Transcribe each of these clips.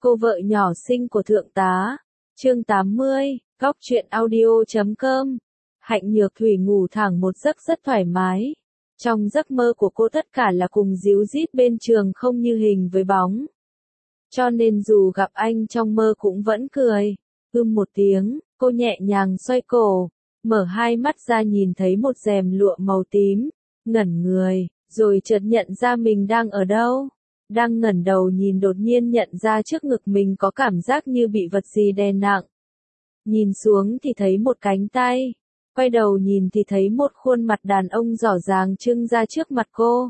Cô vợ nhỏ xinh của thượng tá. Chương 80, góc truyện audio.com. Hạnh Nhược Thủy ngủ thẳng một giấc rất thoải mái. Trong giấc mơ của cô tất cả là cùng díu dít bên trường không như hình với bóng. Cho nên dù gặp anh trong mơ cũng vẫn cười. Một tiếng, cô nhẹ nhàng xoay cổ, mở hai mắt ra nhìn thấy một rèm lụa màu tím, ngẩn người, rồi chợt nhận ra mình đang ở đâu. Đang ngẩng đầu nhìn đột nhiên nhận ra trước ngực mình có cảm giác như bị vật gì đè nặng. Nhìn xuống thì thấy một cánh tay, quay đầu nhìn thì thấy một khuôn mặt đàn ông rõ ràng trưng ra trước mặt cô.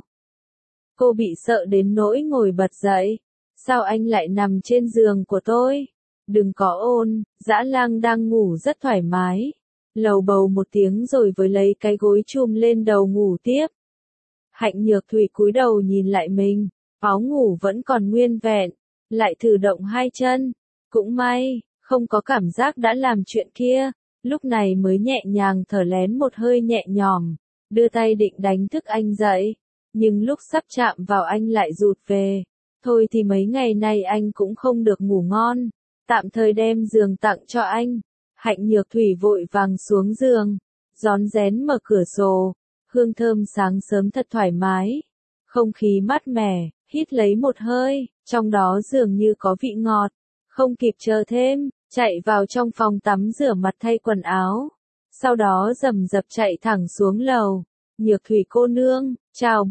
Cô bị sợ đến nỗi ngồi bật dậy. Sao anh lại nằm trên giường của tôi? Đừng có ồn, Dã Lang đang ngủ rất thoải mái. Lầu bầu một tiếng rồi với lấy cái gối chùm lên đầu ngủ tiếp. Hạnh Nhược Thủy cúi đầu nhìn lại mình, áo ngủ vẫn còn nguyên vẹn, lại thử động hai chân. Cũng may, không có cảm giác đã làm chuyện kia, lúc này mới nhẹ nhàng thở lén một hơi nhẹ nhõm, đưa tay định đánh thức anh dậy. Nhưng lúc sắp chạm vào anh lại rụt về. Thôi thì mấy ngày nay anh cũng không được ngủ ngon, tạm thời đem giường tặng cho anh. Hạnh Nhược Thủy vội vàng xuống giường, rón rén mở cửa sổ, hương thơm sáng sớm thật thoải mái. Không khí mát mẻ, hít lấy một hơi, trong đó dường như có vị ngọt. Không kịp chờ thêm, chạy vào trong phòng tắm rửa mặt thay quần áo. Sau đó rầm rập chạy thẳng xuống lầu. Nhược Thủy cô nương, chào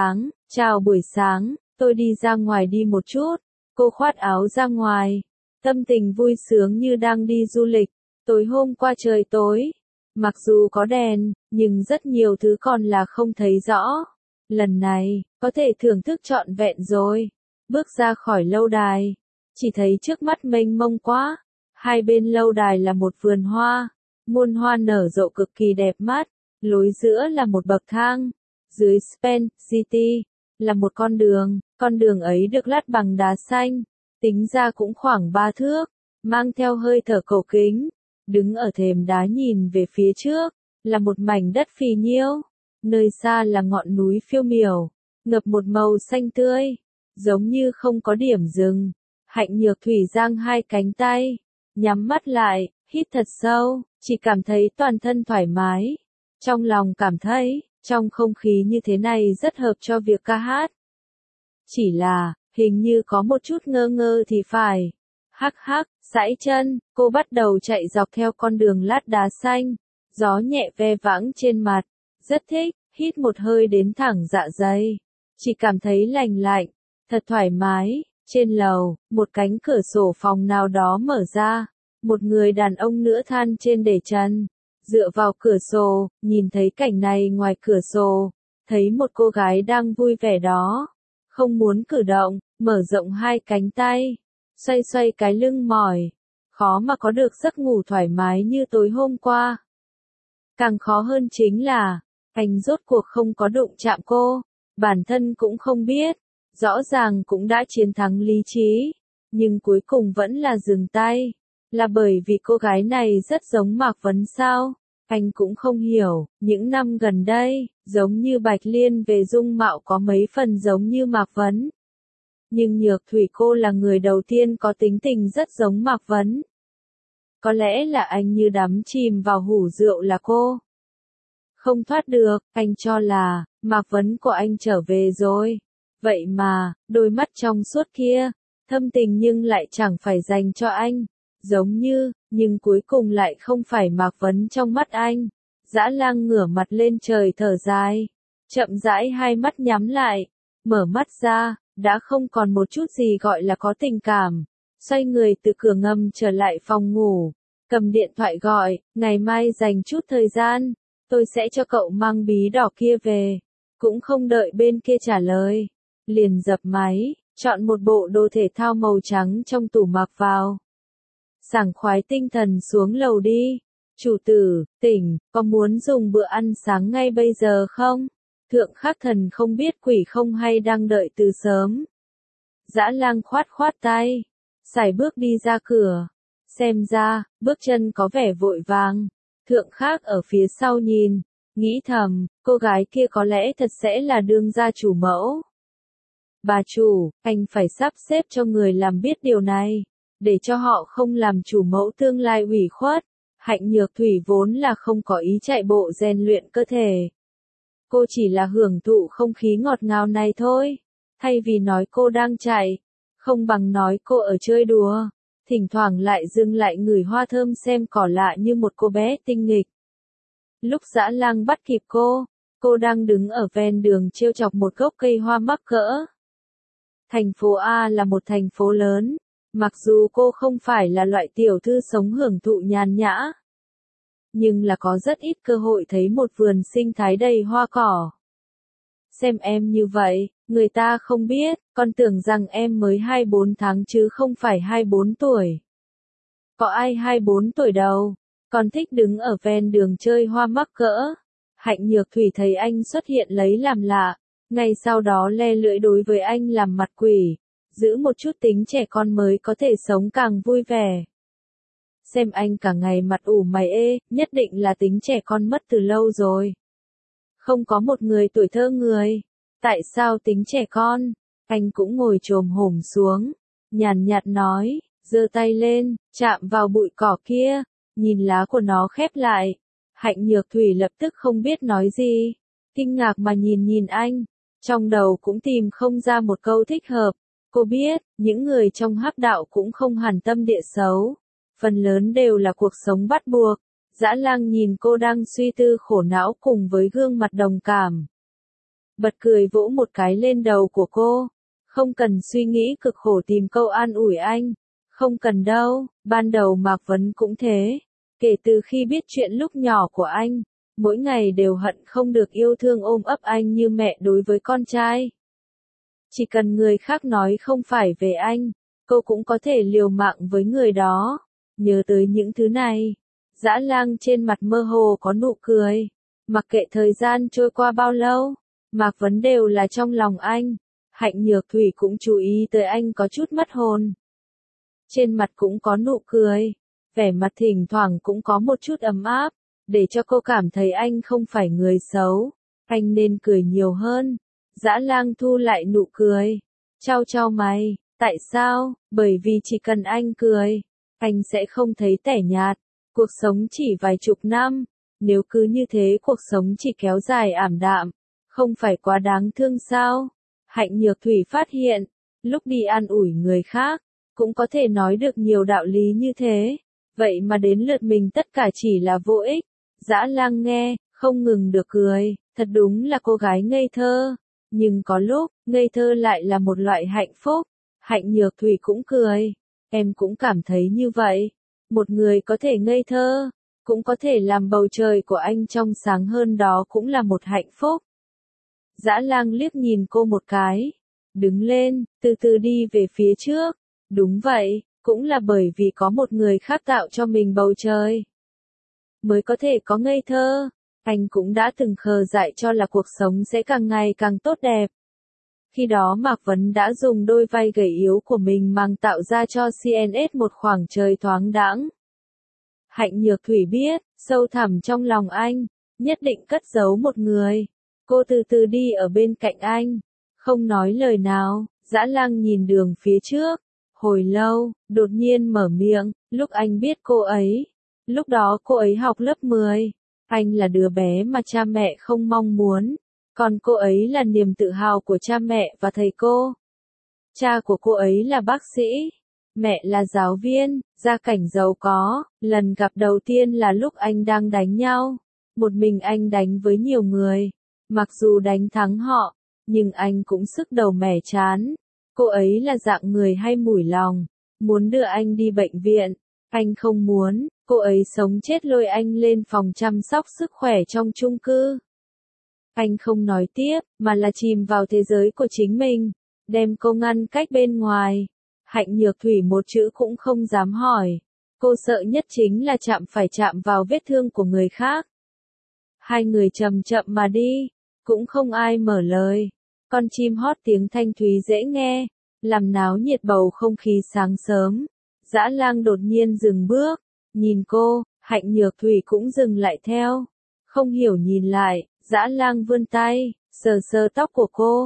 buổi sáng, tôi đi ra ngoài đi một chút. Cô khoác áo ra ngoài, tâm tình vui sướng như đang đi du lịch. Tối hôm qua trời tối, mặc dù có đèn, nhưng rất nhiều thứ còn là không thấy rõ. Lần này, có thể thưởng thức trọn vẹn rồi. Bước ra khỏi lâu đài, chỉ thấy trước mắt mênh mông quá. Hai bên lâu đài là một vườn hoa, muôn hoa nở rộ cực kỳ đẹp mắt. Lối giữa là một bậc thang, dưới Spen City là một con đường ấy được lát bằng đá xanh, tính ra cũng khoảng 3 thước, mang theo hơi thở cổ kính. Đứng ở thềm đá nhìn về phía trước, là một mảnh đất phì nhiêu, nơi xa là ngọn núi phiêu miểu, ngập một màu xanh tươi, giống như không có điểm dừng. Hạnh Nhược Thủy giang hai cánh tay, nhắm mắt lại, hít thật sâu, chỉ cảm thấy toàn thân thoải mái. Trong lòng cảm thấy, trong không khí như thế này rất hợp cho việc ca hát. Chỉ là, hình như có một chút ngơ ngơ thì phải. Hắc hắc, sải chân, cô bắt đầu chạy dọc theo con đường lát đá xanh. Gió nhẹ ve vãng trên mặt, rất thích, hít một hơi đến thẳng dạ dày. Chỉ cảm thấy lành lạnh, thật thoải mái. Trên lầu, một cánh cửa sổ phòng nào đó mở ra. Một người đàn ông nữa than trên để trần. Dựa vào cửa sổ, nhìn thấy cảnh này ngoài cửa sổ, thấy một cô gái đang vui vẻ đó. Không muốn cử động, mở rộng hai cánh tay, xoay xoay cái lưng mỏi. Khó mà có được giấc ngủ thoải mái như tối hôm qua. Càng khó hơn chính là, anh rốt cuộc không có đụng chạm cô, bản thân cũng không biết. Rõ ràng cũng đã chiến thắng lý trí, nhưng cuối cùng vẫn là dừng tay. Là bởi vì cô gái này rất giống Mạc Vấn sao? Anh cũng không hiểu, những năm gần đây, giống như Bạch Liên về dung mạo có mấy phần giống như Mạc Vấn. Nhưng Nhược Thủy cô là người đầu tiên có tính tình rất giống Mạc Vấn. Có lẽ là anh như đắm chìm vào hủ rượu là cô. Không thoát được, anh cho là, Mạc Vấn của anh trở về rồi. Vậy mà, đôi mắt trong suốt kia, thâm tình nhưng lại chẳng phải dành cho anh. Giống như, nhưng cuối cùng lại không phải Mạc Vấn trong mắt anh. Dã Lang ngửa mặt lên trời thở dài, chậm rãi hai mắt nhắm lại, mở mắt ra, đã không còn một chút gì gọi là có tình cảm. Xoay người từ cửa ngầm trở lại phòng ngủ, cầm điện thoại gọi, ngày mai dành chút thời gian, tôi sẽ cho cậu mang bí đỏ kia về. Cũng không đợi bên kia trả lời, liền dập máy, chọn một bộ đồ thể thao màu trắng trong tủ mặc vào. Sảng khoái tinh thần xuống lầu đi. Chủ tử, tỉnh, có muốn dùng bữa ăn sáng ngay bây giờ không? Thượng Khắc Thần không biết quỷ không hay đang đợi từ sớm. Dã Lang khoát khoát tay, sải bước đi ra cửa. Xem ra, bước chân có vẻ vội vàng. Thượng Khắc ở phía sau nhìn, nghĩ thầm, cô gái kia có lẽ thật sẽ là đương gia chủ mẫu. Bà chủ, anh phải sắp xếp cho người làm biết điều này, để cho họ không làm chủ mẫu tương lai ủy khuất. Hạnh Nhược Thủy vốn là không có ý chạy bộ rèn luyện cơ thể. Cô chỉ là hưởng thụ không khí ngọt ngào này thôi. Thay vì nói cô đang chạy, không bằng nói cô ở chơi đùa. Thỉnh thoảng lại dừng lại ngửi hoa thơm xem cỏ lạ như một cô bé tinh nghịch. Lúc Dã Lang bắt kịp cô đang đứng ở ven đường trêu chọc một gốc cây hoa mắc cỡ. Thành phố A là một thành phố lớn, mặc dù cô không phải là loại tiểu thư sống hưởng thụ nhàn nhã, nhưng là có rất ít cơ hội thấy một vườn sinh thái đầy hoa cỏ. Xem em như vậy, người ta không biết, còn tưởng rằng em mới 24 tháng chứ không phải 24 tuổi. Có ai 24 tuổi đâu, còn thích đứng ở ven đường chơi hoa mắc cỡ. Hạnh Nhược Thủy thấy anh xuất hiện lấy làm lạ, ngay sau đó le lưỡi đối với anh làm mặt quỷ, giữ một chút tính trẻ con mới có thể sống càng vui vẻ. Xem anh cả ngày mặt ủ mày ê, nhất định là tính trẻ con mất từ lâu rồi. Không có một người tuổi thơ người. Tại sao tính trẻ con? Anh cũng ngồi chồm hổm xuống, nhàn nhạt nói, giơ tay lên, chạm vào bụi cỏ kia, nhìn lá của nó khép lại. Hạnh Nhược Thủy lập tức không biết nói gì, kinh ngạc mà nhìn anh, trong đầu cũng tìm không ra một câu thích hợp. Cô biết, những người trong hắc đạo cũng không hẳn tâm địa xấu, phần lớn đều là cuộc sống bắt buộc. Dã Lang nhìn cô đang suy tư khổ não cùng với gương mặt đồng cảm. Bật cười vỗ một cái lên đầu của cô. Không cần suy nghĩ cực khổ tìm câu an ủi anh. Không cần đâu, ban đầu Mạc Vấn cũng thế. Kể từ khi biết chuyện lúc nhỏ của anh, mỗi ngày đều hận không được yêu thương ôm ấp anh như mẹ đối với con trai. Chỉ cần người khác nói không phải về anh, cô cũng có thể liều mạng với người đó. Nhớ tới những thứ này, Dã Lang trên mặt mơ hồ có nụ cười. Mặc kệ thời gian trôi qua bao lâu, Mạc Vấn đều là trong lòng anh. Hạnh Nhược Thủy cũng chú ý tới anh có chút mất hồn. Trên mặt cũng có nụ cười, vẻ mặt thỉnh thoảng cũng có một chút ấm áp, để cho cô cảm thấy anh không phải người xấu. Anh nên cười nhiều hơn. Dã Lang thu lại nụ cười, chau mày. Tại sao? Bởi vì chỉ cần anh cười, anh sẽ không thấy tẻ nhạt. Cuộc sống chỉ vài chục năm, nếu cứ như thế cuộc sống chỉ kéo dài ảm đạm, không phải quá đáng thương sao? Hạnh Nhược Thủy phát hiện, lúc đi an ủi người khác, cũng có thể nói được nhiều đạo lý như thế, vậy mà đến lượt mình tất cả chỉ là vô ích. Dã Lang nghe, không ngừng được cười, thật đúng là cô gái ngây thơ, nhưng có lúc, ngây thơ lại là một loại hạnh phúc. Hạnh Nhược Thủy cũng cười, em cũng cảm thấy như vậy. Một người có thể ngây thơ, cũng có thể làm bầu trời của anh trong sáng hơn, đó cũng là một hạnh phúc. Dã Lang liếc nhìn cô một cái, đứng lên, từ từ đi về phía trước. Đúng vậy, cũng là bởi vì có một người khác tạo cho mình bầu trời, mới có thể có ngây thơ. Anh cũng đã từng khờ dại cho là cuộc sống sẽ càng ngày càng tốt đẹp. Khi đó Mạc Vấn đã dùng đôi vai gầy yếu của mình mang tạo ra cho CNS một khoảng trời thoáng đãng. Hạnh Nhược Thủy biết, sâu thẳm trong lòng anh, nhất định cất giấu một người. Cô từ từ đi ở bên cạnh anh, không nói lời nào. Dã Lang nhìn đường phía trước, hồi lâu, đột nhiên mở miệng, lúc anh biết cô ấy. Lúc đó cô ấy học lớp 10, anh là đứa bé mà cha mẹ không mong muốn. Còn cô ấy là niềm tự hào của cha mẹ và thầy cô. Cha của cô ấy là bác sĩ, mẹ là giáo viên, gia cảnh giàu có. Lần gặp đầu tiên là lúc anh đang đánh nhau. Một mình anh đánh với nhiều người. Mặc dù đánh thắng họ, nhưng anh cũng sức đầu mẻ chán. Cô ấy là dạng người hay mủi lòng, muốn đưa anh đi bệnh viện. Anh không muốn, cô ấy sống chết lôi anh lên phòng chăm sóc sức khỏe trong chung cư. Anh không nói tiếp, mà là chìm vào thế giới của chính mình, đem cô ngăn cách bên ngoài. Hạnh Nhược Thủy một chữ cũng không dám hỏi. Cô sợ nhất chính là phải chạm vào vết thương của người khác. Hai người chậm chậm mà đi, cũng không ai mở lời. Con chim hót tiếng thanh thúy dễ nghe, làm náo nhiệt bầu không khí sáng sớm. Dã Lang đột nhiên dừng bước, nhìn cô. Hạnh Nhược Thủy cũng dừng lại theo. Không hiểu nhìn lại, Dã Lang vươn tay, sờ sờ tóc của cô.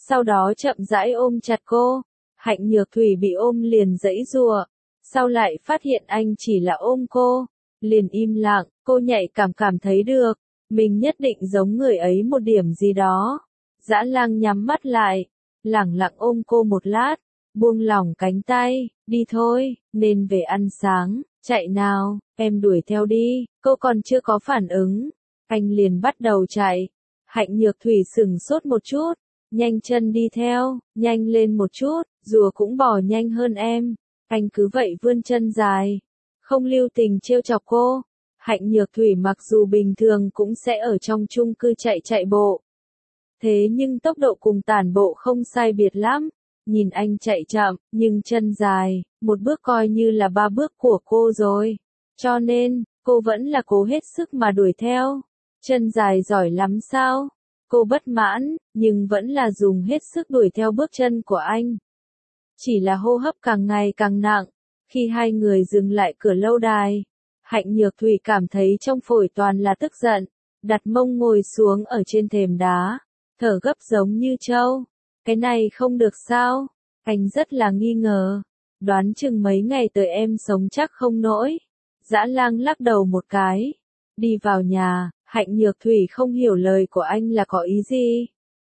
sau đó chậm rãi ôm chặt cô. Hạnh Nhược Thủy bị ôm liền giãy giụa, sau lại phát hiện anh chỉ là ôm cô, liền im lặng, cô nhạy cảm thấy được, mình nhất định giống người ấy một điểm gì đó. Dã Lang nhắm mắt lại, lẳng lặng ôm cô một lát, buông lỏng cánh tay, đi thôi, nên về ăn sáng, chạy nào, em đuổi theo đi, cô còn chưa có phản ứng, anh liền bắt đầu chạy. Hạnh Nhược Thủy sửng sốt một chút, nhanh chân đi theo, nhanh lên một chút, rùa cũng bò nhanh hơn em. Anh cứ vậy vươn chân dài, không lưu tình trêu chọc cô. Hạnh Nhược Thủy mặc dù bình thường cũng sẽ ở trong chung cư chạy bộ. Thế nhưng tốc độ cùng tản bộ không sai biệt lắm. Nhìn anh chạy chậm, nhưng chân dài, một bước coi như là 3 bước của cô rồi. Cho nên, cô vẫn là cố hết sức mà đuổi theo. Chân dài giỏi lắm sao? Cô bất mãn, nhưng vẫn là dùng hết sức đuổi theo bước chân của anh. Chỉ là hô hấp càng ngày càng nặng. Khi hai người dừng lại cửa lâu đài, Hạnh Nhược Thủy cảm thấy trong phổi toàn là tức giận, đặt mông ngồi xuống ở trên thềm đá, thở gấp giống như trâu. Cái này không được sao? Anh rất là nghi ngờ. Đoán chừng mấy ngày tới em sống chắc không nổi. Dã Lang lắc đầu một cái. Đi vào nhà, Hạnh Nhược Thủy không hiểu lời của anh là có ý gì.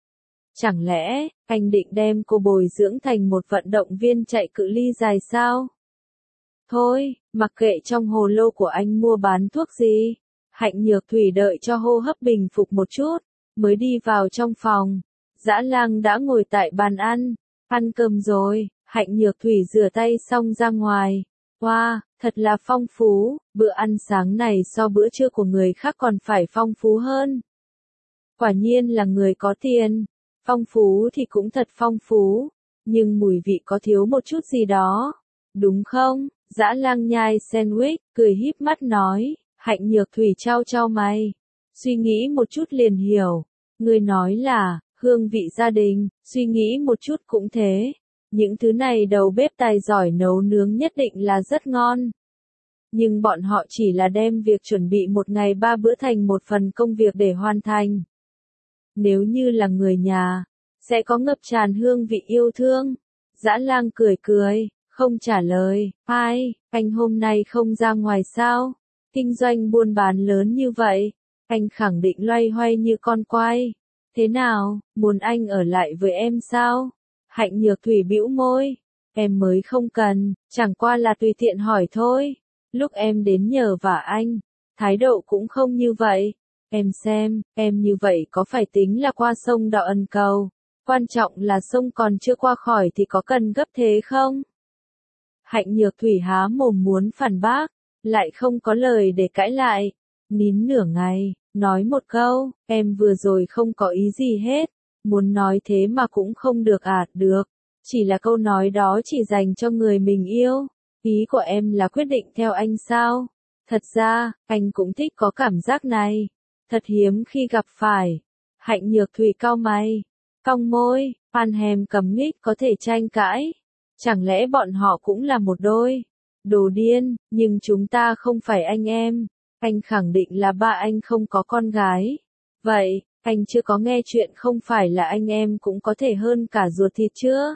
Chẳng lẽ, anh định đem cô bồi dưỡng thành một vận động viên chạy cự ly dài sao? Thôi, mặc kệ trong hồ lô của anh mua bán thuốc gì. Hạnh Nhược Thủy đợi cho hô hấp bình phục một chút, mới đi vào trong phòng. Dã Lang đã ngồi tại bàn ăn cơm rồi. Hạnh Nhược Thủy rửa tay xong ra ngoài. Wow, thật là phong phú, bữa ăn sáng này so bữa trưa của người khác còn phải phong phú hơn. Quả nhiên là người có tiền. Phong phú thì cũng thật phong phú, nhưng mùi vị có thiếu một chút gì đó. Đúng không? Dã Lang nhai sandwich, cười híp mắt nói. Hạnh Nhược Thủy trao mày. Suy nghĩ một chút liền hiểu. Người nói là, hương vị gia đình, suy nghĩ một chút cũng thế. Những thứ này đầu bếp tài giỏi nấu nướng nhất định là rất ngon. Nhưng bọn họ chỉ là đem việc chuẩn bị một ngày 3 bữa thành một phần công việc để hoàn thành. Nếu như là người nhà, sẽ có ngập tràn hương vị yêu thương. Dã Lang cười, không trả lời. Ai, anh hôm nay không ra ngoài sao? Kinh doanh buôn bán lớn như vậy, anh khẳng định loay hoay như con quay. Thế nào, muốn anh ở lại với em sao? Hạnh Nhược Thủy bĩu môi. Em mới không cần, chẳng qua là tùy tiện hỏi thôi. Lúc em đến nhờ vả anh, thái độ cũng không như vậy. Em xem, em như vậy có phải tính là qua sông đò ân cầu? Quan trọng là sông còn chưa qua khỏi thì có cần gấp thế không? Hạnh Nhược Thủy há mồm muốn phản bác, lại không có lời để cãi lại. Nín nửa ngày, nói một câu, em vừa rồi không có ý gì hết. Muốn nói thế mà cũng không được được. Chỉ là câu nói đó chỉ dành cho người mình yêu. Ý của em là quyết định theo anh sao? Thật ra, anh cũng thích có cảm giác này. Thật hiếm khi gặp phải. Hạnh Nhược Thủy cau mày, cong môi, Panhem cầm nghích có thể tranh cãi. Chẳng lẽ bọn họ cũng là một đôi? Đồ điên, nhưng chúng ta không phải anh em. Anh khẳng định là ba anh không có con gái. Vậy, anh chưa có nghe chuyện không phải là anh em cũng có thể hơn cả ruột thịt chưa?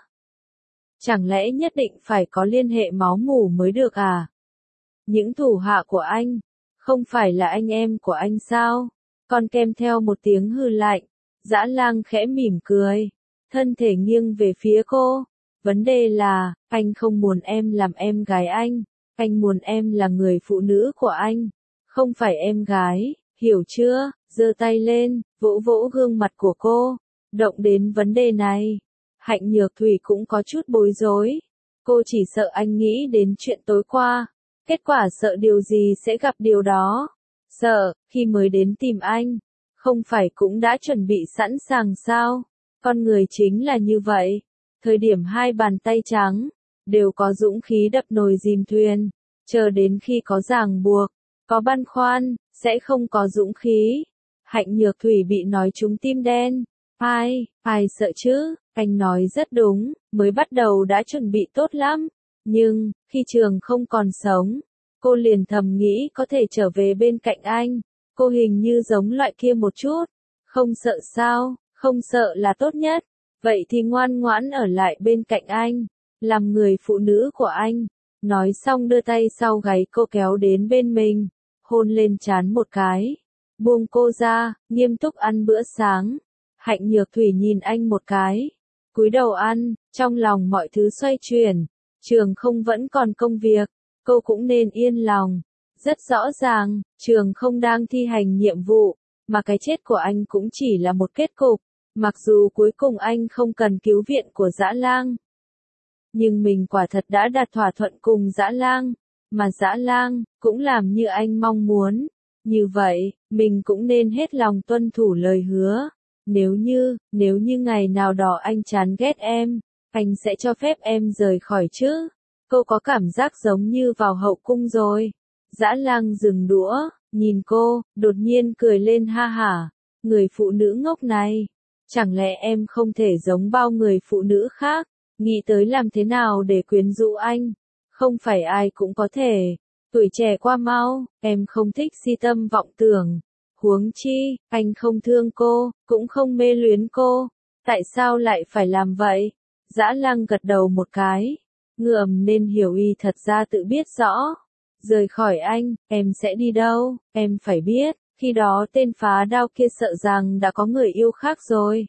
Chẳng lẽ nhất định phải có liên hệ máu mủ mới được à? Những thủ hạ của anh, không phải là anh em của anh sao? Còn kèm theo một tiếng hừ lạnh, Dã Lang khẽ mỉm cười, thân thể nghiêng về phía cô. Vấn đề là, anh không muốn em làm em gái anh muốn em là người phụ nữ của anh, không phải em gái, hiểu chưa? Giơ tay lên, vỗ vỗ gương mặt của cô, động đến vấn đề này. Hạnh Nhược Thủy cũng có chút bối rối. Cô chỉ sợ anh nghĩ đến chuyện tối qua. Kết quả sợ điều gì sẽ gặp điều đó. Sợ, khi mới đến tìm anh, không phải cũng đã chuẩn bị sẵn sàng sao? Con người chính là như vậy. Thời điểm hai bàn tay trắng, đều có dũng khí đập nồi dìm thuyền. Chờ đến khi có ràng buộc, có băn khoăn, sẽ không có dũng khí. Hạnh Nhược Thủy bị nói trúng tim đen. Ai sợ chứ, anh nói rất đúng, mới bắt đầu đã chuẩn bị tốt lắm. Nhưng, khi Trường không còn sống, cô liền thầm nghĩ có thể trở về bên cạnh anh. Cô hình như giống loại kia một chút. Không sợ sao, không sợ là tốt nhất. Vậy thì ngoan ngoãn ở lại bên cạnh anh, làm người phụ nữ của anh. Nói xong đưa tay sau gáy cô kéo đến bên mình, hôn lên trán một cái. Buông cô ra, nghiêm túc ăn bữa sáng. Hạnh Nhược Thủy nhìn anh một cái, cúi đầu ăn, trong lòng mọi thứ xoay chuyển. Trường không vẫn còn công việc, cô cũng nên yên lòng. Rất rõ ràng, Trường không đang thi hành nhiệm vụ, mà cái chết của anh cũng chỉ là một kết cục. Mặc dù cuối cùng anh không cần cứu viện của Dã Lang, nhưng mình quả thật đã đạt thỏa thuận cùng Dã Lang, mà Dã Lang cũng làm như anh mong muốn. Như vậy, mình cũng nên hết lòng tuân thủ lời hứa. Nếu như ngày nào đó anh chán ghét em, anh sẽ cho phép em rời khỏi chứ. Cô có cảm giác giống như vào hậu cung rồi. Dã Lang dừng đũa, nhìn cô, đột nhiên cười lên ha hả. Người phụ nữ ngốc này, chẳng lẽ em không thể giống bao người phụ nữ khác, nghĩ tới làm thế nào để quyến rũ anh? Không phải ai cũng có thể. Tuổi trẻ qua mau, em không thích si tâm vọng tưởng. Huống chi, anh không thương cô, cũng không mê luyến cô. Tại sao lại phải làm vậy? Dã Lang gật đầu một cái. Ngượng nên hiểu y thật ra tự biết rõ. Rời khỏi anh, em sẽ đi đâu? Em phải biết, khi đó tên phá đao kia sợ rằng đã có người yêu khác rồi.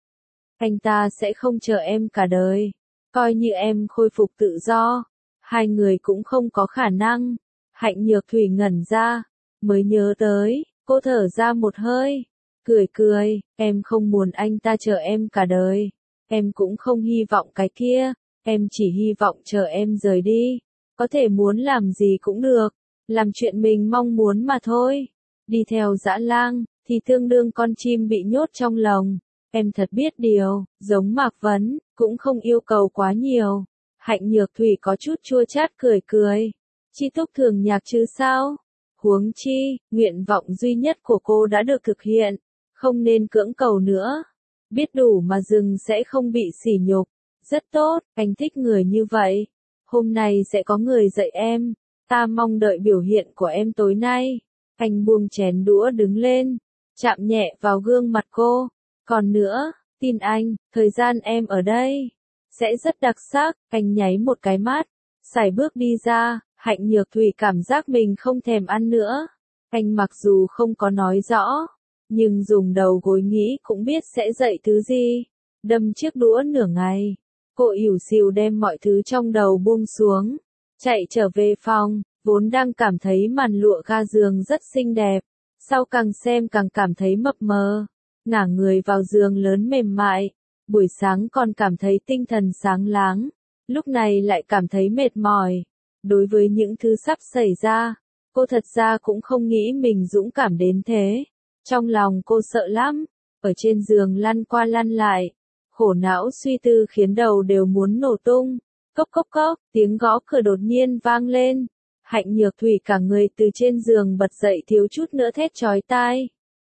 Anh ta sẽ không chờ em cả đời. Coi như em khôi phục tự do, hai người cũng không có khả năng. Hạnh Nhược Thủy ngẩn ra, mới nhớ tới, cô thở ra một hơi, cười, em không muốn anh ta chờ em cả đời. Em cũng không hy vọng cái kia, em chỉ hy vọng chờ em rời đi. Có thể muốn làm gì cũng được, làm chuyện mình mong muốn mà thôi. Đi theo Dã Lang, thì tương đương con chim bị nhốt trong lồng. Em thật biết điều, giống Mạc Vấn, cũng không yêu cầu quá nhiều. Hạnh Nhược Thủy có chút chua chát cười. Chi túc thường nhạc chứ sao? Huống chi, nguyện vọng duy nhất của cô đã được thực hiện, không nên cưỡng cầu nữa. Biết đủ mà dừng sẽ không bị sỉ nhục. Rất tốt, anh thích người như vậy. Hôm nay sẽ có người dạy em. Ta mong đợi biểu hiện của em tối nay. Anh buông chén đũa đứng lên, chạm nhẹ vào gương mặt cô. Còn nữa, tin anh, thời gian em ở đây sẽ rất đặc sắc. Anh nháy một cái mắt, sải bước đi ra. Hạnh Nhược Thủy cảm giác mình không thèm ăn nữa. Anh mặc dù không có nói rõ, nhưng dùng đầu gối nghĩ cũng biết sẽ dạy thứ gì. Đâm chiếc đũa nửa ngày, cô ỉu xìu đem mọi thứ trong đầu buông xuống, chạy trở về phòng, vốn đang cảm thấy màn lụa ga giường rất xinh đẹp, sau càng xem càng cảm thấy mập mờ, ngả người vào giường lớn mềm mại, buổi sáng còn cảm thấy tinh thần sáng láng, lúc này lại cảm thấy mệt mỏi. Đối với những thứ sắp xảy ra, cô thật ra cũng không nghĩ mình dũng cảm đến thế. Trong lòng cô sợ lắm, ở trên giường lăn qua lăn lại, khổ não suy tư khiến đầu đều muốn nổ tung. Cốc, tiếng gõ cửa đột nhiên vang lên. Hạnh Nhược Thủy cả người từ trên giường bật dậy thiếu chút nữa thét chói tai.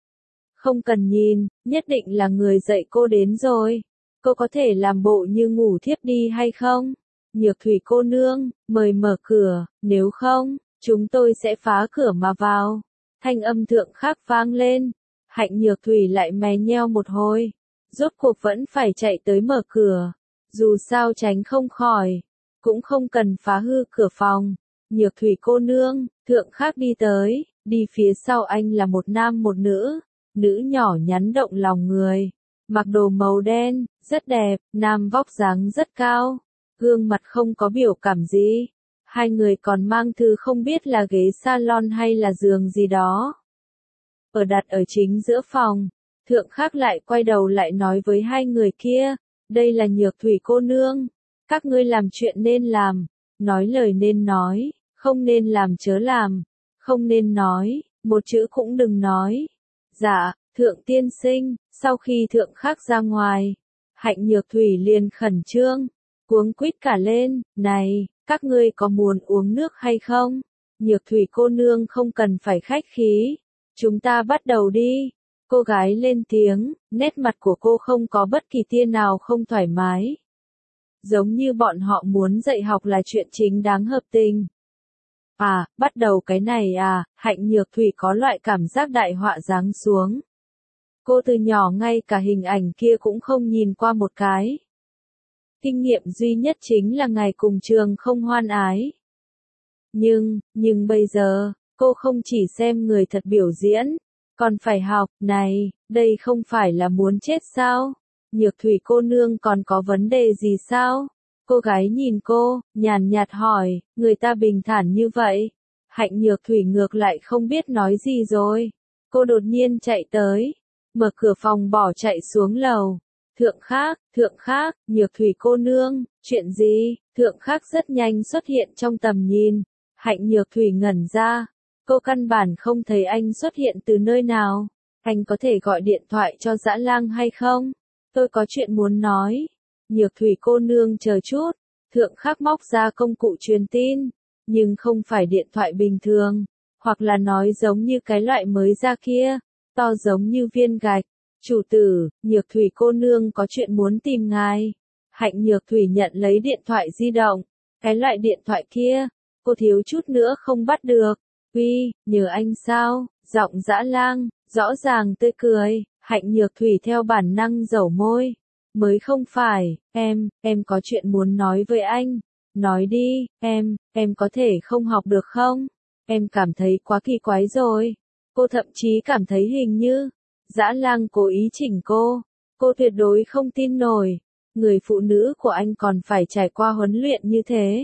Không cần nhìn, nhất định là người dạy cô đến rồi. Cô có thể làm bộ như ngủ thiếp đi hay không? Nhược Thủy cô nương, mời mở cửa, nếu không, chúng tôi sẽ phá cửa mà vào. Thanh âm thượng khác vang lên. Hạnh Nhược Thủy lại mè nheo một hồi. Rốt cuộc vẫn phải chạy tới mở cửa. Dù sao tránh không khỏi. Cũng không cần phá hư cửa phòng. Nhược Thủy cô nương, thượng khác đi tới. Đi phía sau anh là một nam một nữ. Nữ nhỏ nhắn động lòng người. Mặc đồ màu đen, rất đẹp. Nam vóc dáng rất cao. Gương mặt không có biểu cảm gì. Hai người còn mang thứ không biết là ghế salon hay là giường gì đó. Ở đặt ở chính giữa phòng. Thượng Khắc lại quay đầu lại nói với hai người kia. Đây là Nhược Thủy cô nương. Các ngươi làm chuyện nên làm. Nói lời nên nói. Không nên làm chớ làm. Không nên nói. Một chữ cũng đừng nói. Dạ, Thượng tiên sinh. Sau khi Thượng Khắc ra ngoài, Hạnh Nhược Thủy liền khẩn trương. Cuống quýt cả lên, này, các ngươi có muốn uống nước hay không? Nhược Thủy cô nương không cần phải khách khí. Chúng ta bắt đầu đi. Cô gái lên tiếng, nét mặt của cô không có bất kỳ tia nào không thoải mái. Giống như bọn họ muốn dạy học là chuyện chính đáng hợp tình. À, bắt đầu cái này à, Hạnh Nhược Thủy có loại cảm giác đại họa giáng xuống. Cô từ nhỏ ngay cả hình ảnh kia cũng không nhìn qua một cái. Kinh nghiệm duy nhất chính là ngày cùng trường không hoan ái. Nhưng bây giờ, cô không chỉ xem người thật biểu diễn, còn phải học, này, đây không phải là muốn chết sao? Nhược Thủy cô nương còn có vấn đề gì sao? Cô gái nhìn cô, nhàn nhạt hỏi, người ta bình thản như vậy. Hạnh Nhược Thủy ngược lại không biết nói gì rồi. Cô đột nhiên chạy tới, mở cửa phòng bỏ chạy xuống lầu. Thượng khác, Nhược Thủy cô nương, chuyện gì? Thượng khác rất nhanh xuất hiện trong tầm nhìn. Hạnh Nhược Thủy ngẩn ra. Cô căn bản không thấy anh xuất hiện từ nơi nào. Anh có thể gọi điện thoại cho Dã Lang hay không? Tôi có chuyện muốn nói. Nhược Thủy cô nương chờ chút. Thượng Khắc móc ra công cụ truyền tin, nhưng không phải điện thoại bình thường, hoặc là nói giống như cái loại mới ra kia, to giống như viên gạch. Chủ tử, Nhược Thủy cô nương có chuyện muốn tìm ngài. Hạnh Nhược Thủy nhận lấy điện thoại di động. Cái loại điện thoại kia, cô thiếu chút nữa không bắt được. Uy, nhờ anh sao? Giọng Dã Lang, rõ ràng tươi cười. Hạnh Nhược Thủy theo bản năng dẩu môi. Mới không phải, em có chuyện muốn nói với anh. Nói đi, em có thể không học được không? Em cảm thấy quá kỳ quái rồi. Cô thậm chí cảm thấy hình như, Dã Lang cố ý chỉnh cô. Cô tuyệt đối không tin nổi. Người phụ nữ của anh còn phải trải qua huấn luyện như thế.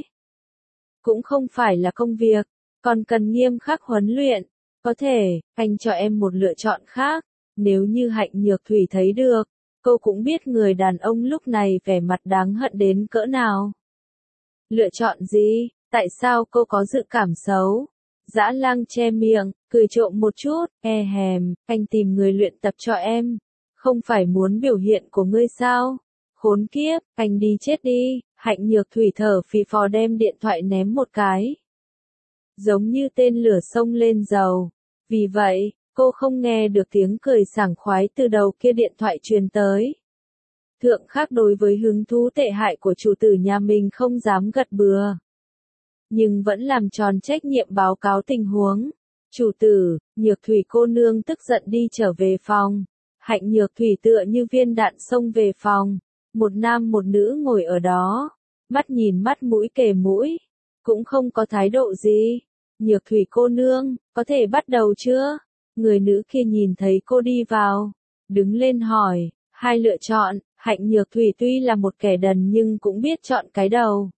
Cũng không phải là công việc, còn cần nghiêm khắc huấn luyện. Có thể, anh cho em một lựa chọn khác. Nếu như Hạnh Nhược Thủy thấy được, cô cũng biết người đàn ông lúc này vẻ mặt đáng hận đến cỡ nào. Lựa chọn gì? Tại sao cô có dự cảm xấu? Dã Lang che miệng, cười trộm một chút, anh tìm người luyện tập cho em. Không phải muốn biểu hiện của ngươi sao? Khốn kiếp, anh đi chết đi. Hạnh Nhược Thủy thở phì phò đem điện thoại ném một cái. Giống như tên lửa xông lên dầu. Vì vậy, cô không nghe được tiếng cười sảng khoái từ đầu kia điện thoại truyền tới. Thượng Khắc đối với hứng thú tệ hại của chủ tử nhà mình không dám gật bừa. Nhưng vẫn làm tròn trách nhiệm báo cáo tình huống. Chủ tử, Nhược Thủy cô nương tức giận đi trở về phòng. Hạnh Nhược Thủy tựa như viên đạn xông về phòng. Một nam một nữ ngồi ở đó. Mắt nhìn mắt mũi kề mũi. Cũng không có thái độ gì. Nhược Thủy cô nương, có thể bắt đầu chưa? Người nữ kia nhìn thấy cô đi vào. Đứng lên hỏi, hai lựa chọn. Hạnh Nhược Thủy tuy là một kẻ đần nhưng cũng biết chọn cái đầu.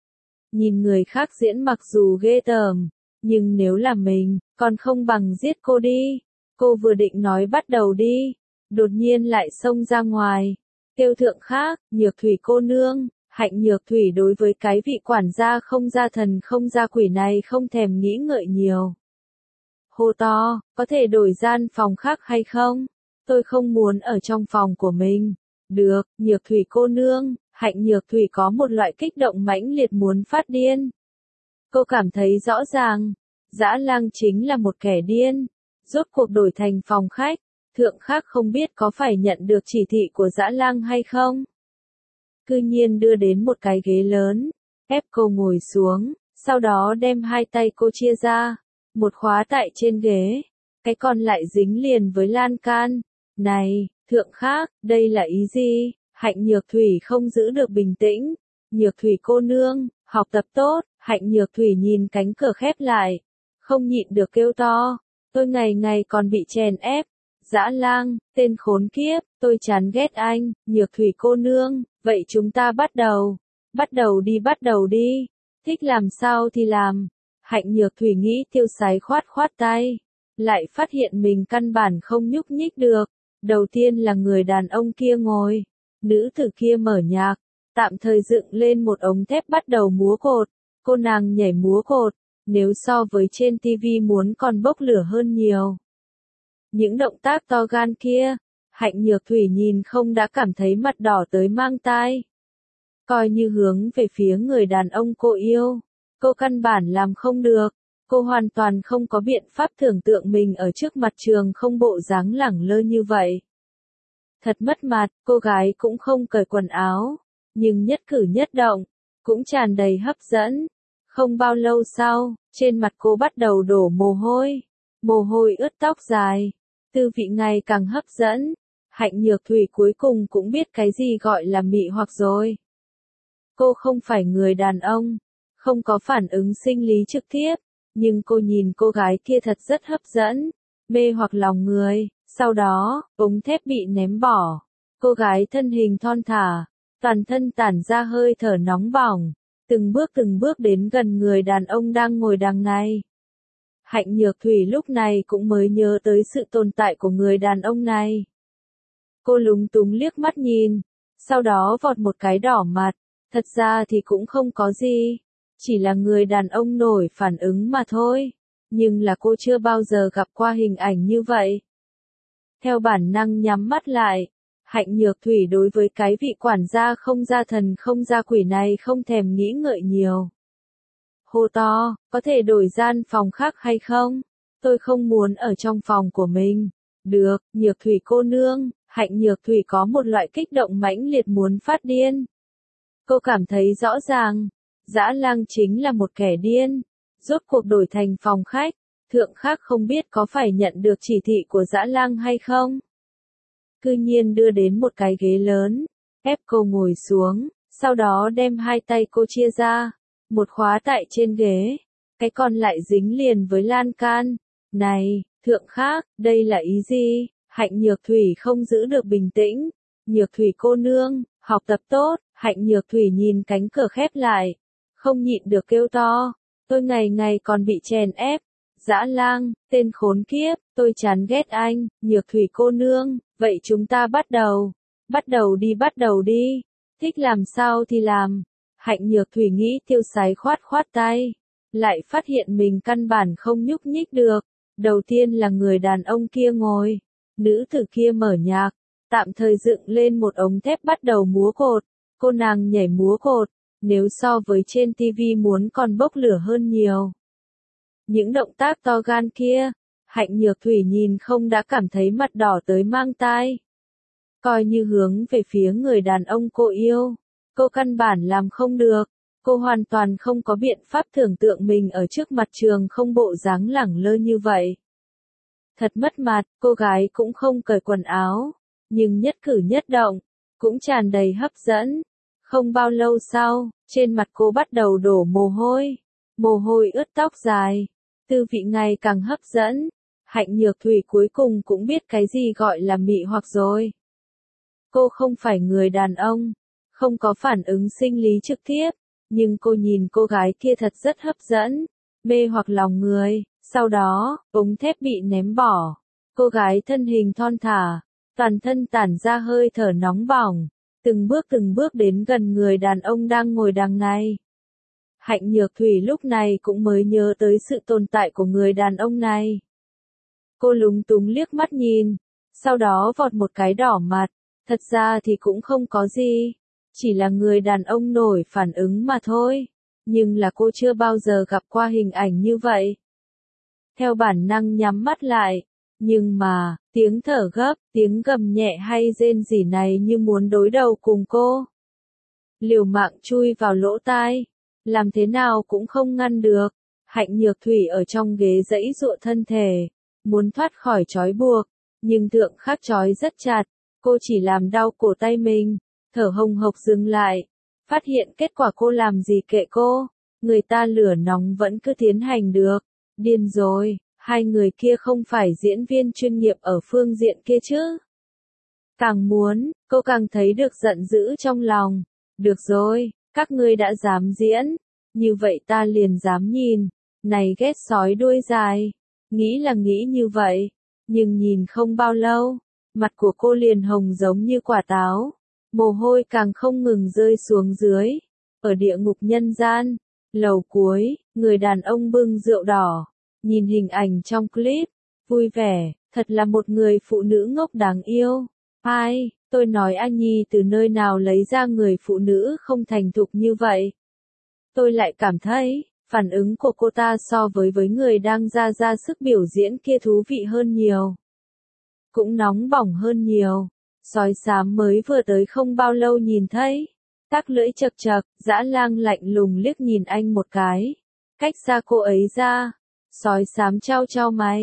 Nhìn người khác diễn mặc dù ghê tởm, nhưng nếu là mình, còn không bằng giết cô đi. Cô vừa định nói bắt đầu đi, đột nhiên lại xông ra ngoài. Kêu Thượng Khắc, Nhược Thủy cô nương. Hạnh Nhược Thủy đối với cái vị quản gia không ra thần không ra quỷ này không thèm nghĩ ngợi nhiều. Hô to, có thể đổi gian phòng khác hay không? Tôi không muốn ở trong phòng của mình. Được, Nhược Thủy cô nương. Hạnh Nhược Thủy có một loại kích động mãnh liệt muốn phát điên. Cô cảm thấy rõ ràng, Dã Lang chính là một kẻ điên. Rốt cuộc đổi thành phòng khách, Thượng Khắc không biết có phải nhận được chỉ thị của Dã Lang hay không. Cư nhiên đưa đến một cái ghế lớn, ép cô ngồi xuống, sau đó đem hai tay cô chia ra, một khóa tại trên ghế, cái còn lại dính liền với lan can. Này, Thượng Khắc, đây là ý gì? Hạnh Nhược Thủy không giữ được bình tĩnh. Nhược Thủy cô nương, học tập tốt. Hạnh Nhược Thủy nhìn cánh cửa khép lại, không nhịn được kêu to. Tôi ngày ngày còn bị chèn ép. Dã Lang, tên khốn kiếp, tôi chán ghét anh. Nhược Thủy cô nương, vậy chúng ta bắt đầu. Bắt đầu đi. Thích làm sao thì làm. Hạnh Nhược Thủy nghĩ tiêu sái khoát tay. Lại phát hiện mình căn bản không nhúc nhích được. Đầu tiên là người đàn ông kia ngồi. Nữ tử kia mở nhạc, tạm thời dựng lên một ống thép bắt đầu múa cột. Cô nàng nhảy múa cột, nếu so với trên TV muốn còn bốc lửa hơn nhiều. Những động tác to gan kia, Hạnh Nhược Thủy nhìn không đã cảm thấy mặt đỏ tới mang tai. Coi như hướng về phía người đàn ông cô yêu, cô căn bản làm không được. Cô hoàn toàn không có biện pháp tưởng tượng mình ở trước mặt trường không bộ dáng lẳng lơ như vậy. Thật mất mặt, cô gái cũng không cởi quần áo, nhưng nhất cử nhất động, cũng tràn đầy hấp dẫn. Không bao lâu sau, trên mặt cô bắt đầu đổ mồ hôi ướt tóc dài. tư vị ngày càng hấp dẫn. Hạnh Nhược Thủy cuối cùng cũng biết cái gì gọi là mị hoặc rồi. Cô không phải người đàn ông, không có phản ứng sinh lý trực tiếp, nhưng cô nhìn cô gái kia thật rất hấp dẫn, mê hoặc lòng người. Sau đó, ống thép bị ném bỏ. Cô gái thân hình thon thả, toàn thân tản ra hơi thở nóng bỏng, từng bước đến gần người đàn ông đang ngồi đằng này. Hạnh Nhược Thủy lúc này cũng mới nhớ tới sự tồn tại của người đàn ông này. Cô lúng túng liếc mắt nhìn, sau đó vọt một cái đỏ mặt, thật ra thì cũng không có gì, chỉ là người đàn ông nổi phản ứng mà thôi, nhưng là cô chưa bao giờ gặp qua hình ảnh như vậy. Theo bản năng nhắm mắt lại, Hạnh Nhược Thủy đối với cái vị quản gia không ra thần không ra quỷ này không thèm nghĩ ngợi nhiều. Hô to, có thể đổi gian phòng khác hay không? Tôi không muốn ở trong phòng của mình. Được, Nhược Thủy cô nương. Hạnh Nhược Thủy có một loại kích động mãnh liệt muốn phát điên. Cô cảm thấy rõ ràng, Dã Lang chính là một kẻ điên. Rốt cuộc đổi thành phòng khách, thượng khác không biết có phải nhận được chỉ thị của Dã Lang hay không. Cư nhiên đưa đến một cái ghế lớn, ép cô ngồi xuống, sau đó đem hai tay cô chia ra, một khóa tại trên ghế, cái còn lại dính liền với lan can. Này, thượng khác, đây là ý gì? Hạnh Nhược Thủy không giữ được bình tĩnh. Nhược Thủy cô nương, học tập tốt. Hạnh Nhược Thủy nhìn cánh cửa khép lại, không nhịn được kêu to. Tôi ngày ngày còn bị chèn ép. Dã Lang, tên khốn kiếp, tôi chán ghét anh. Nhược Thủy cô nương, vậy chúng ta bắt đầu. Bắt đầu đi. Thích làm sao thì làm. Hạnh Nhược Thủy nghĩ tiêu sái khoát tay. Lại phát hiện mình căn bản không nhúc nhích được. Đầu tiên là người đàn ông kia ngồi. Nữ tử kia mở nhạc, tạm thời dựng lên một ống thép bắt đầu múa cột. Cô nàng nhảy múa cột, nếu so với trên TV muốn còn bốc lửa hơn nhiều. Những động tác to gan kia, Hạnh Nhược Thủy nhìn không đã cảm thấy mặt đỏ tới mang tai. Coi như hướng về phía người đàn ông cô yêu, cô căn bản làm không được. Cô hoàn toàn không có biện pháp tưởng tượng mình ở trước mặt Trường Không bộ dáng lẳng lơ như vậy. Thật mất mặt, cô gái cũng không cởi quần áo, nhưng nhất cử nhất động, cũng tràn đầy hấp dẫn. Không bao lâu sau, trên mặt cô bắt đầu đổ mồ hôi ướt tóc dài, tư vị ngày càng hấp dẫn. Hạnh Nhược Thủy cuối cùng cũng biết cái gì gọi là mị hoặc rồi. Cô không phải người đàn ông, không có phản ứng sinh lý trực tiếp, nhưng cô nhìn cô gái kia thật rất hấp dẫn, mê hoặc lòng người. Sau đó, ống thép bị ném bỏ. Cô gái thân hình thon thả, toàn thân tản ra hơi thở nóng bỏng, từng bước đến gần người đàn ông đang ngồi đằng này. Hạnh Nhược Thủy lúc này cũng mới nhớ tới sự tồn tại của người đàn ông này. Cô lúng túng liếc mắt nhìn, sau đó vọt một cái đỏ mặt, thật ra thì cũng không có gì, chỉ là người đàn ông nổi phản ứng mà thôi, nhưng là cô chưa bao giờ gặp qua hình ảnh như vậy. Theo bản năng nhắm mắt lại, nhưng mà, tiếng thở gấp, tiếng gầm nhẹ hay rên rỉ này như muốn đối đầu cùng cô. Liều mạng chui vào lỗ tai, làm thế nào cũng không ngăn được. Hạnh Nhược Thủy ở trong ghế giãy giụa thân thể, muốn thoát khỏi trói buộc, nhưng thượng khắc trói rất chặt, cô chỉ làm đau cổ tay mình, thở hồng hộc dừng lại, phát hiện kết quả cô làm gì kệ cô, người ta lửa nóng vẫn cứ tiến hành được. Điên rồi, hai người kia không phải diễn viên chuyên nghiệp ở phương diện kia chứ. Càng muốn, cô càng thấy được giận dữ trong lòng. Được rồi, các ngươi đã dám diễn, như vậy ta liền dám nhìn. Này ghét sói đuôi dài, nghĩ là nghĩ như vậy, nhưng nhìn không bao lâu, mặt của cô liền hồng giống như quả táo, mồ hôi càng không ngừng rơi xuống dưới. Ở địa ngục nhân gian, lầu cuối, người đàn ông bưng rượu đỏ, nhìn hình ảnh trong clip, vui vẻ, thật là một người phụ nữ ngốc đáng yêu. Ai, tôi nói anh Nhi từ nơi nào lấy ra người phụ nữ không thành thục như vậy. Tôi lại cảm thấy, phản ứng của cô ta so với người đang ra sức biểu diễn kia thú vị hơn nhiều. Cũng nóng bỏng hơn nhiều. Sói xám mới vừa tới không bao lâu nhìn thấy. Tắc lưỡi chật chật, Dã Lang lạnh lùng liếc nhìn anh một cái. Cách xa cô ấy ra. Sói xám trao trao mày.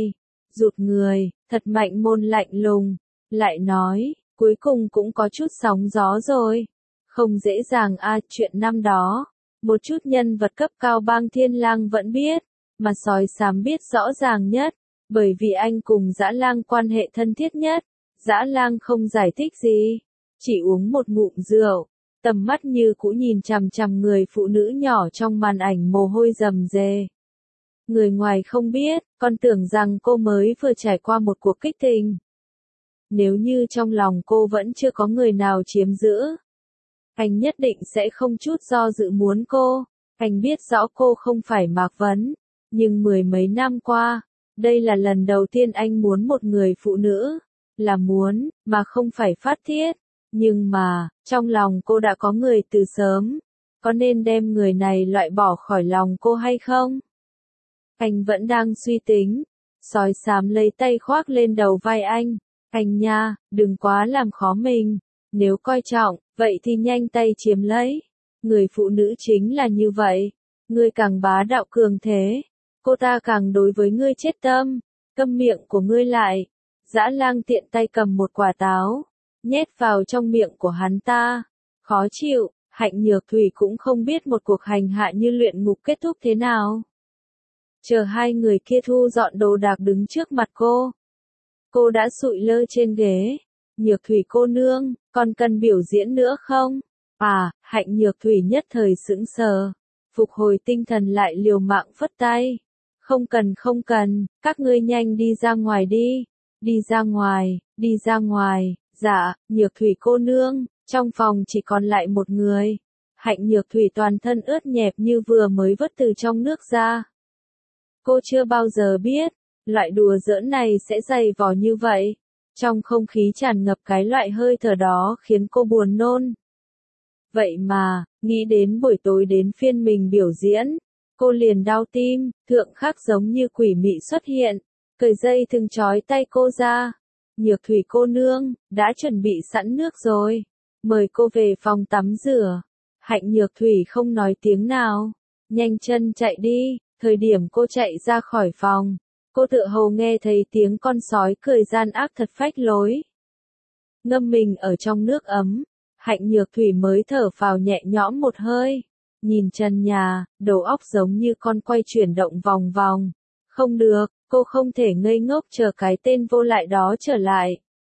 rụt người, thật mạnh môn lạnh lùng, lại nói, cuối cùng cũng có chút sóng gió rồi. Không dễ dàng chuyện năm đó, một chút nhân vật cấp cao bang Thiên Lang vẫn biết, mà sói xám biết rõ ràng nhất, bởi vì anh cùng Dã Lang quan hệ thân thiết nhất. Dã Lang không giải thích gì, chỉ uống một ngụm rượu, tầm mắt như cũ nhìn chằm chằm người phụ nữ nhỏ trong màn ảnh mồ hôi rầm rề. Người ngoài không biết, còn tưởng rằng cô mới vừa trải qua một cuộc kích tình. Nếu như trong lòng cô vẫn chưa có người nào chiếm giữ, anh nhất định sẽ không chút do dự muốn cô. Anh biết rõ cô không phải Mạc Vấn, nhưng mười mấy năm qua, đây là lần đầu tiên anh muốn một người phụ nữ, là muốn, mà không phải phát thiết. Nhưng mà, trong lòng cô đã có người từ sớm, có nên đem người này loại bỏ khỏi lòng cô hay không? Anh vẫn đang suy tính, sói xám lấy tay khoác lên đầu vai anh nha, đừng quá làm khó mình, nếu coi trọng, vậy thì nhanh tay chiếm lấy. Người phụ nữ chính là như vậy, ngươi càng bá đạo cường thế, cô ta càng đối với ngươi chết tâm, câm miệng của ngươi lại. Dã Lang tiện tay cầm một quả táo, nhét vào trong miệng của hắn ta. Khó chịu, Hạnh Nhược Thủy cũng không biết một cuộc hành hạ như luyện ngục kết thúc thế nào. Chờ hai người kia thu dọn đồ đạc đứng trước mặt cô đã sụi lơ trên ghế. Nhược Thủy cô nương, còn cần biểu diễn nữa không? Hạnh Nhược Thủy nhất thời sững sờ, phục hồi tinh thần lại liều mạng phất tay. Không cần, các ngươi nhanh đi ra ngoài đi. Đi ra ngoài, dạ, Nhược Thủy cô nương, trong phòng chỉ còn lại một người. Hạnh Nhược Thủy toàn thân ướt nhẹp như vừa mới vớt từ trong nước ra. Cô chưa bao giờ biết, loại đùa giỡn này sẽ dày vò như vậy. Trong không khí tràn ngập cái loại hơi thở đó khiến cô buồn nôn. Vậy mà, nghĩ đến buổi tối đến phiên mình biểu diễn, cô liền đau tim. Thượng Khắc giống như quỷ mị xuất hiện, cởi dây thừng trói tay cô ra. Nhược Thủy cô nương, đã chuẩn bị sẵn nước rồi, mời cô về phòng tắm rửa. Hạnh Nhược Thủy không nói tiếng nào, nhanh chân chạy đi. Thời điểm cô chạy ra khỏi phòng, cô tựa hồ nghe thấy tiếng con sói cười gian ác thật phách lối. Ngâm mình ở trong nước ấm, Hạnh Nhược Thủy mới thở phào nhẹ nhõm một hơi. Nhìn trần nhà, đầu óc giống như con quay chuyển động vòng vòng. Không được, cô không thể ngây ngốc chờ cái tên vô lại đó trở lại.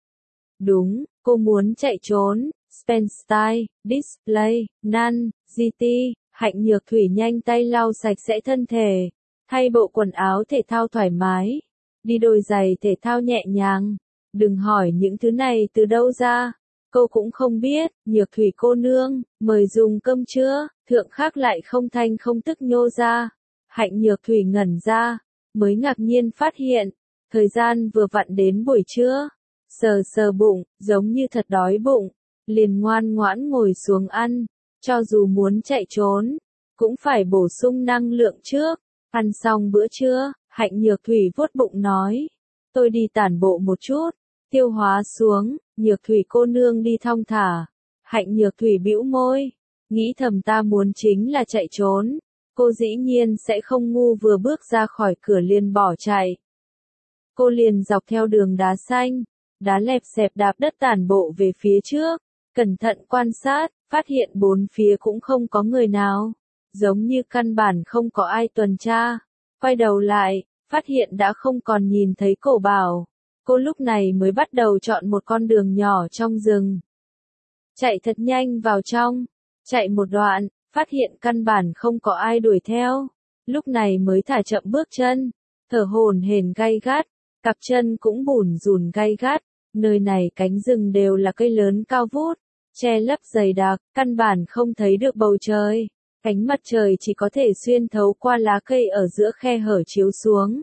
Đúng, cô muốn chạy trốn. Spenstyle, Display, Nan, GT. Hạnh Nhược Thủy nhanh tay lau sạch sẽ thân thể, thay bộ quần áo thể thao thoải mái, đi đôi giày thể thao nhẹ nhàng. Đừng hỏi những thứ này từ đâu ra, cô cũng không biết. Nhược Thủy cô nương, mời dùng cơm trưa. Thượng Khắc lại không thanh không tức nhô ra. Hạnh Nhược Thủy ngẩn ra, mới ngạc nhiên phát hiện, thời gian vừa vặn đến buổi trưa. Sờ bụng, giống như thật đói bụng, liền ngoan ngoãn ngồi xuống ăn. Cho dù muốn chạy trốn, cũng phải bổ sung năng lượng trước. Ăn xong bữa trưa, Hạnh Nhược Thủy vuốt bụng nói, tôi đi tản bộ một chút, tiêu hóa xuống. Nhược Thủy cô nương đi thong thả. Hạnh Nhược Thủy bĩu môi, nghĩ thầm ta muốn chính là chạy trốn, cô dĩ nhiên sẽ không ngu vừa bước ra khỏi cửa liền bỏ chạy. Cô liền dọc theo đường đá xanh, đá lẹp xẹp đạp đất tản bộ về phía trước, cẩn thận quan sát, phát hiện bốn phía cũng không có người nào, giống như căn bản không có ai tuần tra. Quay đầu lại, phát hiện đã không còn nhìn thấy Cổ Bảo. Cô lúc này mới bắt đầu chọn một con đường nhỏ trong rừng. Chạy thật nhanh vào trong, chạy một đoạn, phát hiện căn bản không có ai đuổi theo. Lúc này mới thả chậm bước chân, thở hổn hển gay gắt, cặp chân cũng bủn rủn gay gắt. Nơi này cánh rừng đều là cây lớn cao vút, che lấp dày đặc, căn bản không thấy được bầu trời. Ánh mặt trời chỉ có thể xuyên thấu qua lá cây ở giữa khe hở chiếu xuống,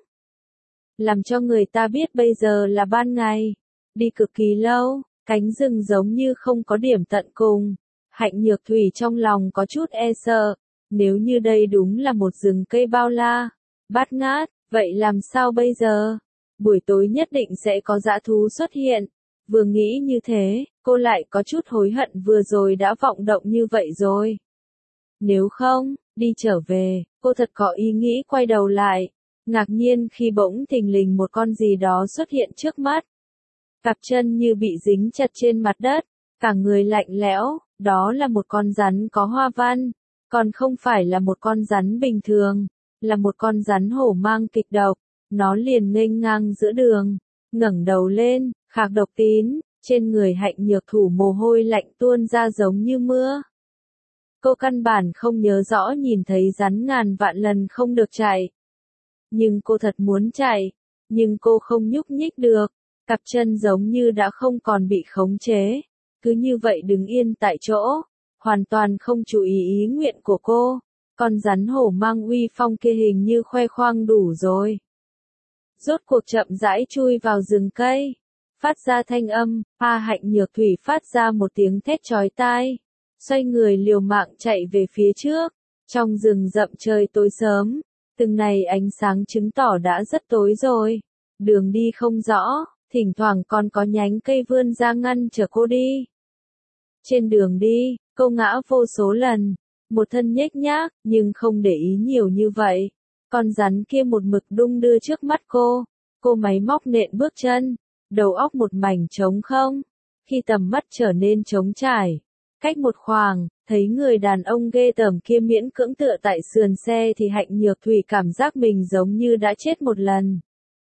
làm cho người ta biết bây giờ là ban ngày. Đi cực kỳ lâu, cánh rừng giống như không có điểm tận cùng. Hạnh Nhược Thủy trong lòng có chút e sợ, nếu như đây đúng là một rừng cây bao la, bát ngát, vậy làm sao bây giờ? Buổi tối nhất định sẽ có dã thú xuất hiện. Vừa nghĩ như thế, cô lại có chút hối hận vừa rồi đã vọng động như vậy rồi. Nếu không, đi trở về, cô thật có ý nghĩ quay đầu lại. ngạc nhiên khi bỗng thình lình một con gì đó xuất hiện trước mắt. Cặp chân như bị dính chặt trên mặt đất, cả người lạnh lẽo, đó là một con rắn có hoa văn, còn không phải là một con rắn bình thường, là một con rắn hổ mang kịch độc. Nó liền nghênh ngang giữa đường, ngẩng đầu lên, khạc độc tín, trên người Hạnh Nhược Thủy mồ hôi lạnh tuôn ra giống như mưa. Cô căn bản không nhớ rõ nhìn thấy rắn ngàn vạn lần không được chạy. Nhưng cô thật muốn chạy, nhưng cô không nhúc nhích được, cặp chân giống như đã không còn bị khống chế, cứ như vậy đứng yên tại chỗ, hoàn toàn không chú ý ý nguyện của cô. Con rắn hổ mang uy phong kia hình như khoe khoang đủ rồi. Rốt cuộc chậm rãi chui vào rừng cây, phát ra thanh âm, Hạnh Nhược Thủy phát ra một tiếng thét chói tai, xoay người liều mạng chạy về phía trước. Trong rừng rậm trời tối sớm, từng này ánh sáng chứng tỏ đã rất tối rồi, đường đi không rõ, thỉnh thoảng còn có nhánh cây vươn ra ngăn trở cô đi. Trên đường đi, cô ngã vô số lần, một thân nhếch nhác, nhưng không để ý nhiều như vậy. Con rắn kia một mực đung đưa trước mắt cô máy móc nện bước chân, đầu óc một mảnh trống không. Khi tầm mắt trở nên trống trải, cách một khoảng, thấy người đàn ông ghê tởm kia miễn cưỡng tựa tại sườn xe thì Hạnh Nhược Thủy cảm giác mình giống như đã chết một lần.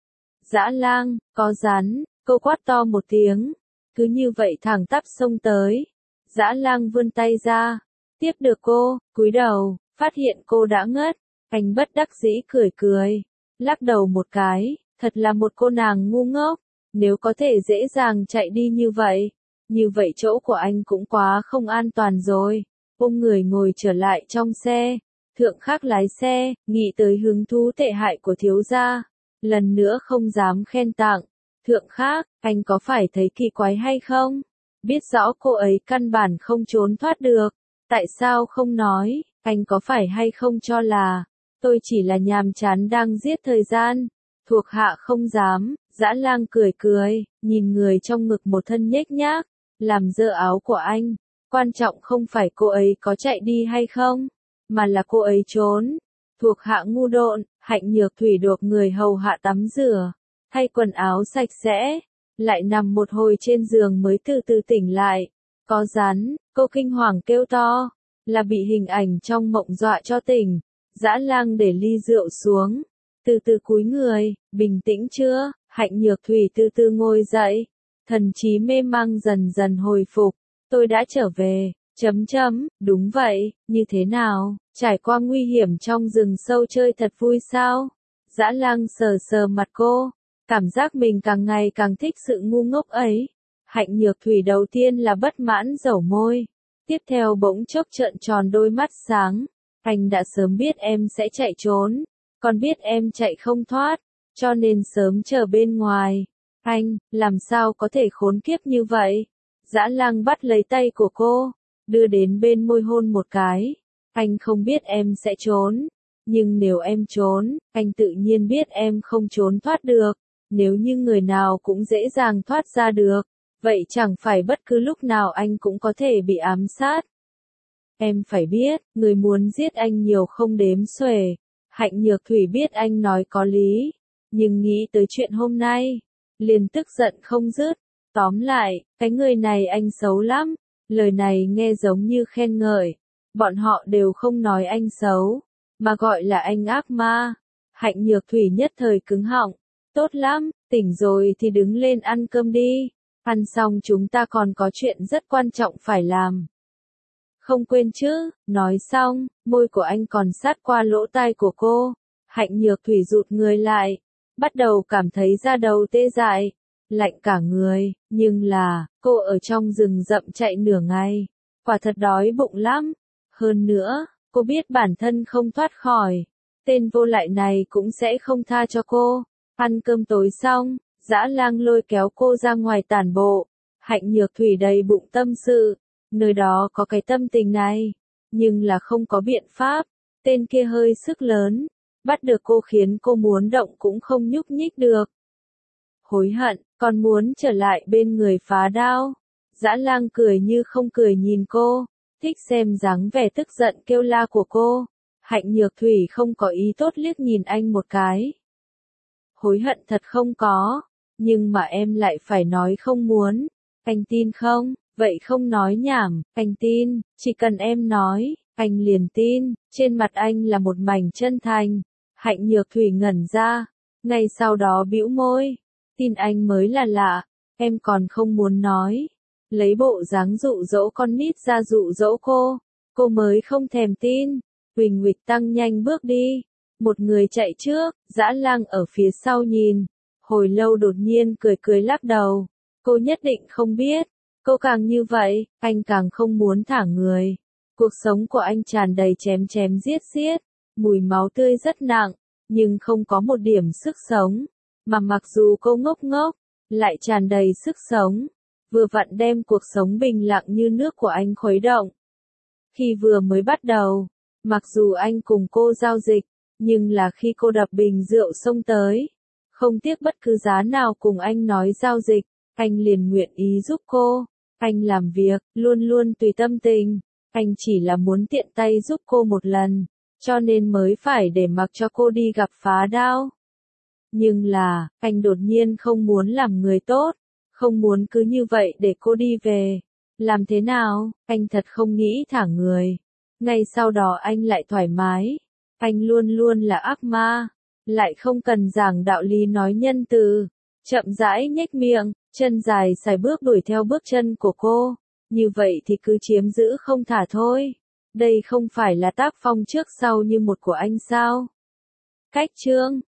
Dã lang, có rắn, cô quát to một tiếng, cứ như vậy thẳng tắp xông tới. Dã lang vươn tay ra, tiếp được cô, cúi đầu, phát hiện cô đã ngất, anh bất đắc dĩ cười cười, lắc đầu một cái, thật là một cô nàng ngu ngốc, nếu có thể dễ dàng chạy đi như vậy chỗ của anh cũng quá không an toàn rồi. Ôm người ngồi trở lại trong xe, Thượng Khắc lái xe, nghĩ tới hứng thú tệ hại của thiếu gia, lần nữa không dám khen tặng. Thượng Khắc, anh có phải thấy kỳ quái hay không? Biết rõ cô ấy căn bản không trốn thoát được, tại sao không nói? Anh có phải hay không cho là tôi chỉ là nhàm chán đang giết thời gian? Thuộc hạ không dám. Dã lang cười cười, nhìn người trong ngực một thân nhếch nhác, làm dơ áo của anh. Quan trọng không phải cô ấy có chạy đi hay không, mà là cô ấy trốn. Thuộc hạ ngu độn. Hạnh Nhược Thủy đột người hầu hạ tắm rửa, thay quần áo sạch sẽ, lại nằm một hồi trên giường mới từ từ tỉnh lại. Có rắn, cô kinh hoàng kêu to, là bị hình ảnh trong mộng dọa cho tỉnh. Dã lang để ly rượu xuống, từ từ cúi người, bình tĩnh chưa? Hạnh Nhược Thủy từ từ ngồi dậy, thần trí mê mang dần dần hồi phục. Tôi đã trở về, đúng vậy, như thế nào, trải qua nguy hiểm trong rừng sâu chơi thật vui sao? Dã lang sờ sờ mặt cô, cảm giác mình càng ngày càng thích sự ngu ngốc ấy. Hạnh Nhược Thủy đầu tiên là bất mãn dẩu môi, tiếp theo bỗng chốc trợn tròn đôi mắt sáng. Anh đã sớm biết em sẽ chạy trốn, còn biết em chạy không thoát, cho nên sớm chờ bên ngoài. Anh, làm sao có thể khốn kiếp như vậy? Dã lang bắt lấy tay của cô, đưa đến bên môi hôn một cái. Anh không biết em sẽ trốn, nhưng nếu em trốn, anh tự nhiên biết em không trốn thoát được. Nếu như người nào cũng dễ dàng thoát ra được, vậy chẳng phải bất cứ lúc nào anh cũng có thể bị ám sát. Em phải biết, người muốn giết anh nhiều không đếm xuể. Hạnh Nhược Thủy biết anh nói có lý, nhưng nghĩ tới chuyện hôm nay, liền tức giận không dứt. Tóm lại, cái người này anh xấu lắm. Lời này nghe giống như khen ngợi. Bọn họ đều không nói anh xấu, mà gọi là anh ác ma. Hạnh Nhược Thủy nhất thời cứng họng. Tốt lắm, tỉnh rồi thì đứng lên ăn cơm đi. Ăn xong chúng ta còn có chuyện rất quan trọng phải làm. Không quên chứ, nói xong, môi của anh còn sát qua lỗ tai của cô. Hạnh Nhược Thủy rụt người lại, bắt đầu cảm thấy da đầu tê dại, lạnh cả người, nhưng là, cô ở trong rừng rậm chạy nửa ngày, quả thật đói bụng lắm. Hơn nữa, cô biết bản thân không thoát khỏi, tên vô lại này cũng sẽ không tha cho cô. Ăn cơm tối xong, Dã lang lôi kéo cô ra ngoài tản bộ. Hạnh Nhược Thủy đầy bụng tâm sự, nơi đó có cái tâm tình này, nhưng là không có biện pháp. Tên kia hơi sức lớn, bắt được cô khiến cô muốn động cũng không nhúc nhích được. Hối hận, còn muốn trở lại bên người phá đao. Dã lang cười như không cười nhìn cô, thích xem dáng vẻ tức giận kêu la của cô. Hạnh Nhược Thủy không có ý tốt liếc nhìn anh một cái, hối hận thật không có, nhưng mà em lại phải nói không muốn. Anh tin không? Vậy không nói nhảm, anh tin, chỉ cần em nói, anh liền tin. Trên mặt anh là một mảnh chân thành. Hạnh Nhược Thủy ngẩn ra, ngay sau đó bĩu môi, tin anh mới là lạ, em còn không muốn nói. Lấy bộ dáng dụ dỗ con nít ra dụ dỗ cô mới không thèm tin. Huỳnh Huỵch tăng nhanh bước đi, một người chạy trước, Dã Lang ở phía sau nhìn, hồi lâu đột nhiên cười cười lắc đầu, cô nhất định không biết, cô càng như vậy, anh càng không muốn thả người. Cuộc sống của anh tràn đầy chém chém giết giết, mùi máu tươi rất nặng, nhưng không có một điểm sức sống, mà mặc dù cô ngốc ngốc, lại tràn đầy sức sống, vừa vặn đem cuộc sống bình lặng như nước của anh khuấy động. Khi vừa mới bắt đầu, mặc dù anh cùng cô giao dịch, nhưng là khi cô đập bình rượu xông tới, không tiếc bất cứ giá nào cùng anh nói giao dịch, anh liền nguyện ý giúp cô. Anh làm việc, luôn luôn tùy tâm tình, anh chỉ là muốn tiện tay giúp cô một lần, cho nên mới phải để mặc cho cô đi gặp Phá Đao. Nhưng là, anh đột nhiên không muốn làm người tốt, không muốn cứ như vậy để cô đi về. Làm thế nào, anh thật không nghĩ thả người. Ngay sau đó anh lại thoải mái. Anh luôn luôn là ác ma, lại không cần giảng đạo lý nói nhân từ. Chậm rãi nhếch miệng, chân dài xài bước đuổi theo bước chân của cô. Như vậy thì cứ chiếm giữ không thả thôi. Đây không phải là tác phong trước sau như một của anh sao? Cách chương